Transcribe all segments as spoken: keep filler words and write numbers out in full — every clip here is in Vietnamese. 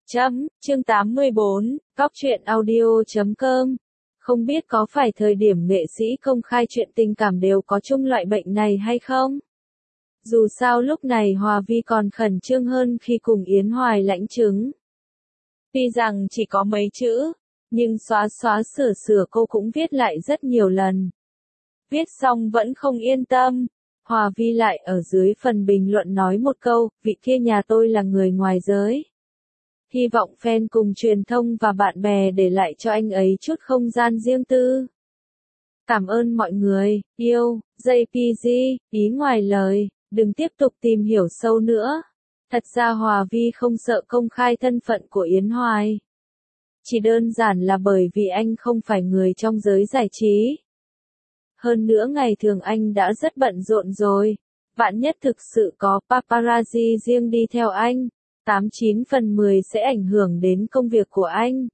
Chấm, chương tám mươi bốn, góc truyện audio chấm com. Không biết có phải thời điểm nghệ sĩ công khai chuyện tình cảm đều có chung loại bệnh này hay không? Dù sao lúc này Hòa Vi còn khẩn trương hơn khi cùng Yến Hoài lãnh chứng. Tuy rằng chỉ có mấy chữ, nhưng xóa xóa sửa sửa cô cũng viết lại rất nhiều lần. Viết xong vẫn không yên tâm. Hòa Vi lại ở dưới phần bình luận nói một câu, vị kia nhà tôi là người ngoài giới. Hy vọng fan cùng truyền thông và bạn bè để lại cho anh ấy chút không gian riêng tư. Cảm ơn mọi người, yêu, gi pê giê, ý ngoài lời, đừng tiếp tục tìm hiểu sâu nữa. Thật ra Hòa Vi không sợ công khai thân phận của Yến Hoài. Chỉ đơn giản là bởi vì anh không phải người trong giới giải trí. Hơn nữa ngày thường anh đã rất bận rộn rồi. Vạn nhất thực sự có paparazzi riêng đi theo anh, tám chín phần mười sẽ ảnh hưởng đến công việc của anh.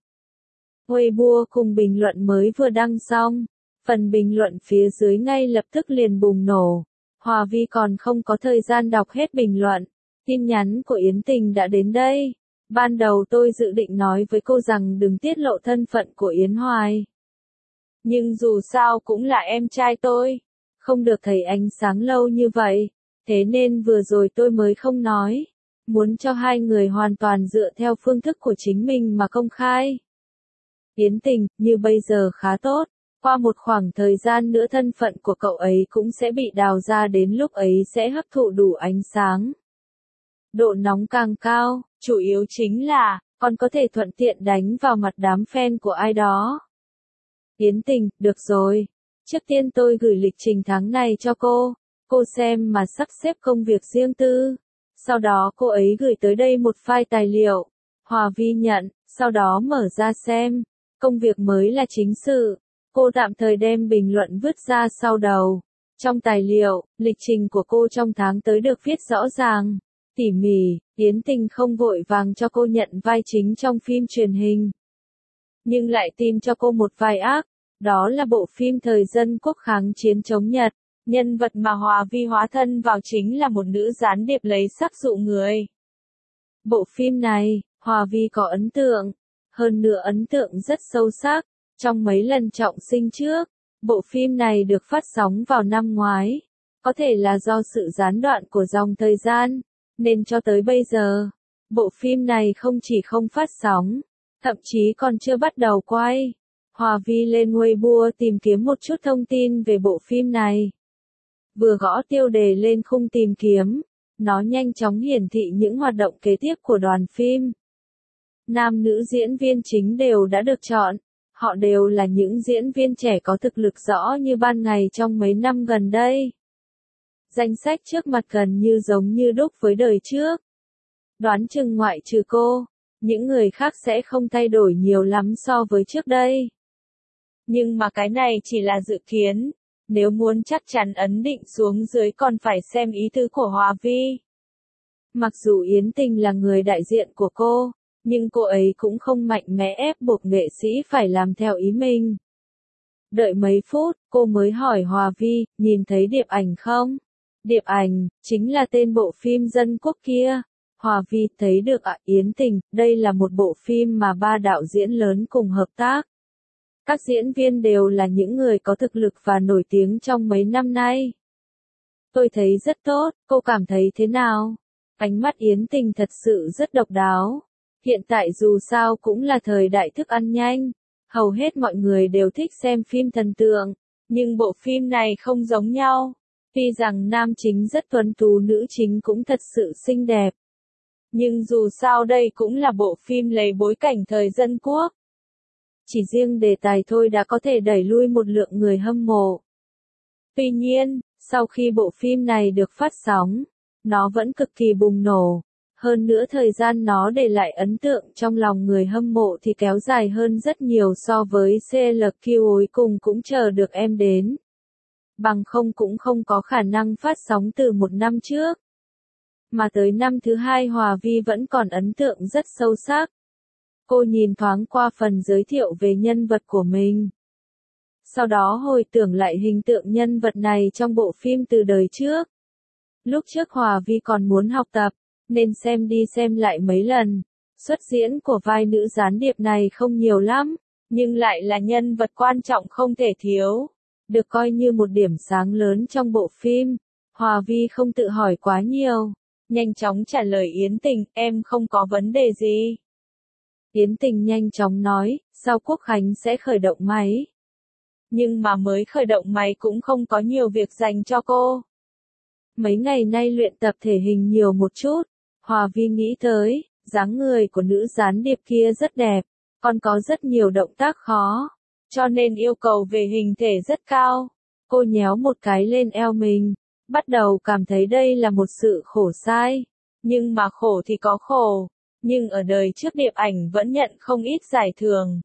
Weibo cùng bình luận mới vừa đăng xong, phần bình luận phía dưới ngay lập tức liền bùng nổ. Hòa Vi còn không có thời gian đọc hết bình luận. Tin nhắn của Yến Tình đã đến đây. Ban đầu tôi dự định nói với cô rằng đừng tiết lộ thân phận của Yến Hoài. Nhưng dù sao cũng là em trai tôi, không được thấy ánh sáng lâu như vậy, thế nên vừa rồi tôi mới không nói. Muốn cho hai người hoàn toàn dựa theo phương thức của chính mình mà công khai. Yến Tình, như bây giờ khá tốt, qua một khoảng thời gian nữa thân phận của cậu ấy cũng sẽ bị đào ra, đến lúc ấy sẽ hấp thụ đủ ánh sáng. Độ nóng càng cao, chủ yếu chính là, còn có thể thuận tiện đánh vào mặt đám fan của ai đó. Yến Tình, được rồi. Trước tiên tôi gửi lịch trình tháng này cho cô, cô xem mà sắp xếp công việc riêng tư. Sau đó cô ấy gửi tới đây một file tài liệu. Hòa Vi nhận, sau đó mở ra xem. Công việc mới là chính sự. Cô tạm thời đem bình luận vứt ra sau đầu. Trong tài liệu, lịch trình của cô trong tháng tới được viết rõ ràng, tỉ mỉ. Yến Tình không vội vàng cho cô nhận vai chính trong phim truyền hình, nhưng lại tìm cho cô một vai ác. Đó là bộ phim thời dân quốc kháng chiến chống Nhật. Nhân vật mà Hòa Vi hóa thân vào chính là một nữ gián điệp lấy sắc dụ người. Bộ phim này, Hòa Vi có ấn tượng, hơn nữa ấn tượng rất sâu sắc, trong mấy lần trọng sinh trước. Bộ phim này được phát sóng vào năm ngoái. Có thể là do sự gián đoạn của dòng thời gian, nên cho tới bây giờ, bộ phim này không chỉ không phát sóng, thậm chí còn chưa bắt đầu quay. Hòa Vi lên Weibo tìm kiếm một chút thông tin về bộ phim này. Vừa gõ tiêu đề lên khung tìm kiếm, nó nhanh chóng hiển thị những hoạt động kế tiếp của đoàn phim. Nam nữ diễn viên chính đều đã được chọn, họ đều là những diễn viên trẻ có thực lực rõ như ban ngày trong mấy năm gần đây. Danh sách trước mặt gần như giống như đúc với đời trước. Đoán chừng ngoại trừ cô, những người khác sẽ không thay đổi nhiều lắm so với trước đây. Nhưng mà cái này chỉ là dự kiến. Nếu muốn chắc chắn ấn định xuống dưới còn phải xem ý tứ của Hòa Vi. Mặc dù Yến Tình là người đại diện của cô, nhưng cô ấy cũng không mạnh mẽ ép buộc nghệ sĩ phải làm theo ý mình. Đợi mấy phút, cô mới hỏi Hòa Vi, nhìn thấy điệp ảnh không? Điệp ảnh, chính là tên bộ phim dân quốc kia. Hòa Vi, thấy được ạ. Yến Tình, đây là một bộ phim mà ba đạo diễn lớn cùng hợp tác. Các diễn viên đều là những người có thực lực và nổi tiếng trong mấy năm nay. Tôi thấy rất tốt, cô cảm thấy thế nào? Ánh mắt Yến Tình thật sự rất độc đáo. Hiện tại dù sao cũng là thời đại thức ăn nhanh, hầu hết mọi người đều thích xem phim thần tượng, nhưng bộ phim này không giống nhau. Tuy rằng nam chính rất tuấn tú, nữ chính cũng thật sự xinh đẹp. Nhưng dù sao đây cũng là bộ phim lấy bối cảnh thời dân quốc. Chỉ riêng đề tài thôi đã có thể đẩy lui một lượng người hâm mộ. Tuy nhiên, sau khi bộ phim này được phát sóng, nó vẫn cực kỳ bùng nổ. Hơn nữa thời gian nó để lại ấn tượng trong lòng người hâm mộ thì kéo dài hơn rất nhiều so với xê lờ quy cuối cùng cũng chờ được em đến. Bằng không cũng không có khả năng phát sóng từ một năm trước. Mà tới năm thứ hai Hòa Vi vẫn còn ấn tượng rất sâu sắc. Cô nhìn thoáng qua phần giới thiệu về nhân vật của mình. Sau đó hồi tưởng lại hình tượng nhân vật này trong bộ phim từ đời trước. Lúc trước Hòa Vi còn muốn học tập, nên xem đi xem lại mấy lần. Xuất diễn của vai nữ gián điệp này không nhiều lắm, nhưng lại là nhân vật quan trọng không thể thiếu, được coi như một điểm sáng lớn trong bộ phim. Hòa Vi không tự hỏi quá nhiều, nhanh chóng trả lời Yến Tình, em không có vấn đề gì. Yến Tình nhanh chóng nói, sau Quốc Khánh sẽ khởi động máy. Nhưng mà mới khởi động máy cũng không có nhiều việc dành cho cô. Mấy ngày nay luyện tập thể hình nhiều một chút, Hòa Vi nghĩ tới, dáng người của nữ gián điệp kia rất đẹp, còn có rất nhiều động tác khó, cho nên yêu cầu về hình thể rất cao. Cô nhéo một cái lên eo mình, bắt đầu cảm thấy đây là một sự khổ sai. Nhưng mà khổ thì có khổ, nhưng ở đời trước điệp ảnh vẫn nhận không ít giải thưởng.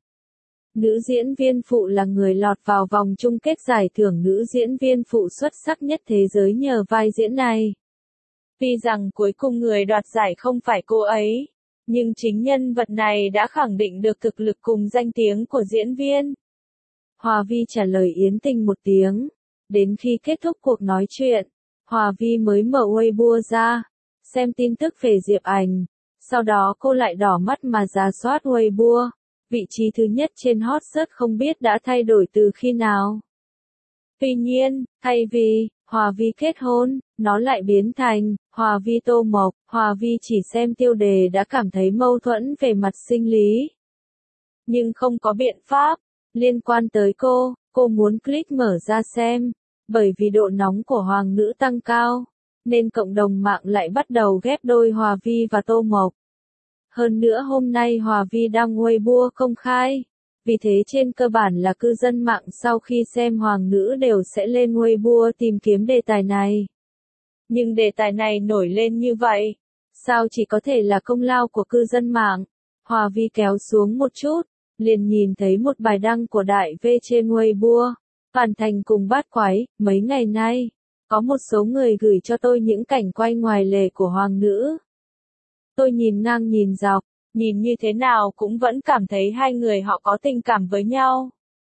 Nữ diễn viên phụ là người lọt vào vòng chung kết giải thưởng nữ diễn viên phụ xuất sắc nhất thế giới nhờ vai diễn này. Tuy rằng cuối cùng người đoạt giải không phải cô ấy, nhưng chính nhân vật này đã khẳng định được thực lực cùng danh tiếng của diễn viên. Hòa Vi trả lời Yến Tình một tiếng. Đến khi kết thúc cuộc nói chuyện, Hòa Vi mới mở Weibo ra, xem tin tức về Diệp Ảnh. Sau đó cô lại đỏ mắt mà rà soát Weibo. Vị trí thứ nhất trên hot search không biết đã thay đổi từ khi nào. Tuy nhiên, thay vì Hòa Vi kết hôn, nó lại biến thành Hòa Vi Tô Mộc. Hòa Vi chỉ xem tiêu đề đã cảm thấy mâu thuẫn về mặt sinh lý. Nhưng không có biện pháp. Liên quan tới cô, cô muốn click mở ra xem. Bởi vì độ nóng của hoàng nữ tăng cao, nên cộng đồng mạng lại bắt đầu ghép đôi Hòa Vi và Tô Mộc. Hơn nữa hôm nay Hòa Vi đăng Weibo công khai. Vì thế trên cơ bản là cư dân mạng sau khi xem hoàng nữ đều sẽ lên Weibo tìm kiếm đề tài này. Nhưng đề tài này nổi lên như vậy, sao chỉ có thể là công lao của cư dân mạng? Hòa Vi kéo xuống một chút, liền nhìn thấy một bài đăng của Đại V trên Weibo. Hoàn thành cùng bát quái, mấy ngày nay, có một số người gửi cho tôi những cảnh quay ngoài lề của hoàng nữ. Tôi nhìn ngang nhìn dọc, nhìn như thế nào cũng vẫn cảm thấy hai người họ có tình cảm với nhau.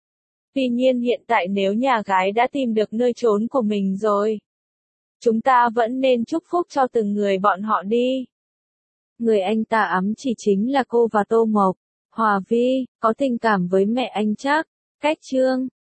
Tuy nhiên hiện tại nếu nhà gái đã tìm được nơi trốn của mình rồi, chúng ta vẫn nên chúc phúc cho từng người bọn họ đi. Người anh ta ấm chỉ chính là cô và Tô Mộc. Hòa Vi, có tình cảm với mẹ anh chắc, cách trương.